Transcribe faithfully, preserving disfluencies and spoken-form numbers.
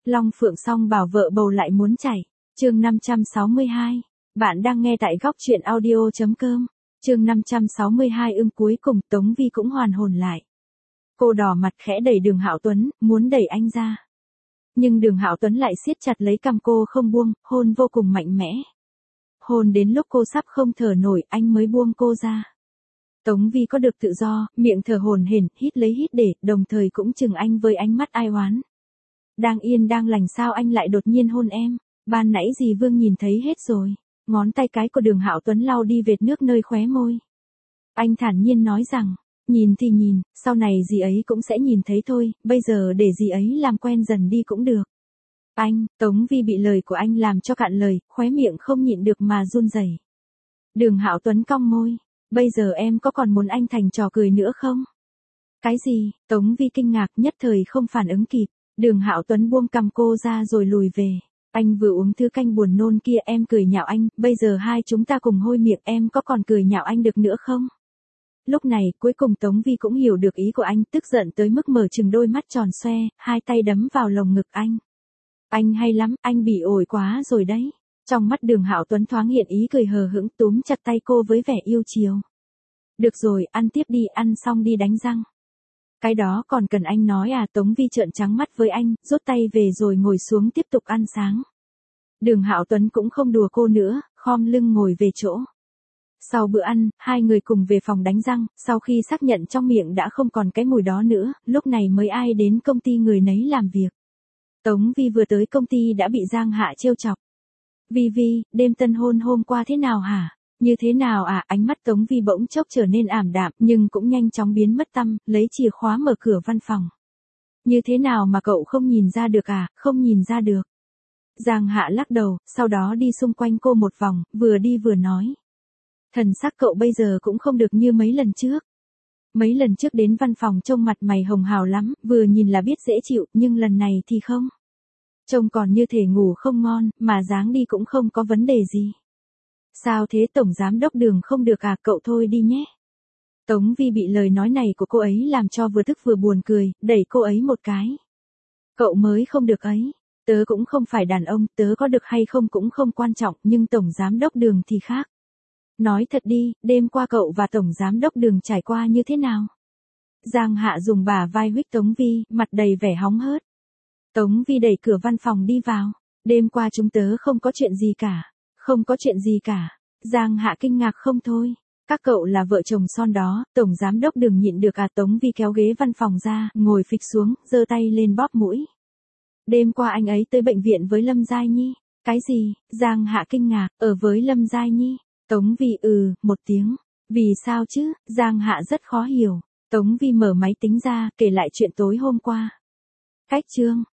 Long Phượng song bảo vợ bầu lại muốn chảy. Chương năm trăm sáu mươi hai. Bạn đang nghe tại góc truyện audio chấm com. Chương năm trăm sáu mươi hai ưng cuối cùng Tống Vi cũng hoàn hồn lại. Cô đỏ mặt khẽ đẩy Đường Hạo Tuấn, muốn đẩy anh ra. Nhưng Đường Hạo Tuấn lại siết chặt lấy cằm cô không buông, hôn vô cùng mạnh mẽ. Hôn đến lúc cô sắp không thở nổi, anh mới buông cô ra. Tống Vi có được tự do, miệng thở hổn hển, hít lấy hít để, đồng thời cũng chừng anh với ánh mắt ai oán. Đang yên đang lành sao anh lại đột nhiên hôn em, ban nãy dì Vương nhìn thấy hết rồi. Ngón tay cái của Đường Hạo Tuấn lau đi vệt nước nơi khóe môi. Anh thản nhiên nói rằng, nhìn thì nhìn, sau này dì ấy cũng sẽ nhìn thấy thôi, bây giờ để dì ấy làm quen dần đi cũng được. Anh, Tống Vi bị lời của anh làm cho cạn lời, khóe miệng không nhịn được mà run rẩy. Đường Hạo Tuấn cong môi, bây giờ em có còn muốn anh thành trò cười nữa không? Cái gì? Tống Vi kinh ngạc nhất thời không phản ứng kịp. Đường Hạo Tuấn buông cằm cô ra rồi lùi về. Anh vừa uống thứ canh buồn nôn kia em cười nhạo anh, bây giờ hai chúng ta cùng hôi miệng em có còn cười nhạo anh được nữa không? Lúc này cuối cùng Tống Vi cũng hiểu được ý của anh, tức giận tới mức mở trừng đôi mắt tròn xoe, hai tay đấm vào lồng ngực anh. Anh hay lắm, anh bị ổi quá rồi đấy. Trong mắt Đường Hạo Tuấn thoáng hiện ý cười hờ hững, túm chặt tay cô với vẻ yêu chiều. Được rồi, ăn tiếp đi, ăn xong đi đánh răng. Cái đó còn cần anh nói à? Tống Vi trợn trắng mắt với anh, rút tay về rồi ngồi xuống tiếp tục ăn sáng. Đường Hạo Tuấn cũng không đùa cô nữa, khom lưng ngồi về chỗ. Sau bữa ăn, hai người cùng về phòng đánh răng, sau khi xác nhận trong miệng đã không còn cái mùi đó nữa, lúc này mới ai đến công ty người nấy làm việc. Tống Vi vừa tới công ty đã bị Giang Hạ trêu chọc. Vi Vi, đêm tân hôn hôm qua thế nào hả? Như thế nào à? Ánh mắt Tống Vi bỗng chốc trở nên ảm đạm, nhưng cũng nhanh chóng biến mất tăm, lấy chìa khóa mở cửa văn phòng. Như thế nào mà cậu không nhìn ra được à? Không nhìn ra được. Giang Hạ lắc đầu, sau đó đi xung quanh cô một vòng, vừa đi vừa nói. Thần sắc cậu bây giờ cũng không được như mấy lần trước. Mấy lần trước đến văn phòng trông mặt mày hồng hào lắm, vừa nhìn là biết dễ chịu, nhưng lần này thì không. Trông còn như thể ngủ không ngon, mà dáng đi cũng không có vấn đề gì. Sao thế tổng giám đốc Đường không được à? Cậu thôi đi nhé. Tống Vi bị lời nói này của cô ấy làm cho vừa tức vừa buồn cười, đẩy cô ấy một cái. Cậu mới không được ấy. Tớ cũng không phải đàn ông, tớ có được hay không cũng không quan trọng, nhưng tổng giám đốc Đường thì khác. Nói thật đi, đêm qua cậu và tổng giám đốc Đường trải qua như thế nào? Giang Hạ dùng bả vai huých Tống Vi, mặt đầy vẻ hóng hớt. Tống Vi đẩy cửa văn phòng đi vào. Đêm qua chúng tớ không có chuyện gì cả. Không có chuyện gì cả. Giang Hạ kinh ngạc không thôi. Các cậu là vợ chồng son đó, tổng giám đốc Đường nhịn được à? Tống Vi kéo ghế văn phòng ra, ngồi phịch xuống, giơ tay lên bóp mũi. Đêm qua anh ấy tới bệnh viện với Lâm Giai Nhi. Cái gì? Giang Hạ kinh ngạc, ở với Lâm Giai Nhi. Tống Vi ừ, một tiếng. Vì sao chứ? Giang Hạ rất khó hiểu. Tống Vi mở máy tính ra, kể lại chuyện tối hôm qua. Cách chương.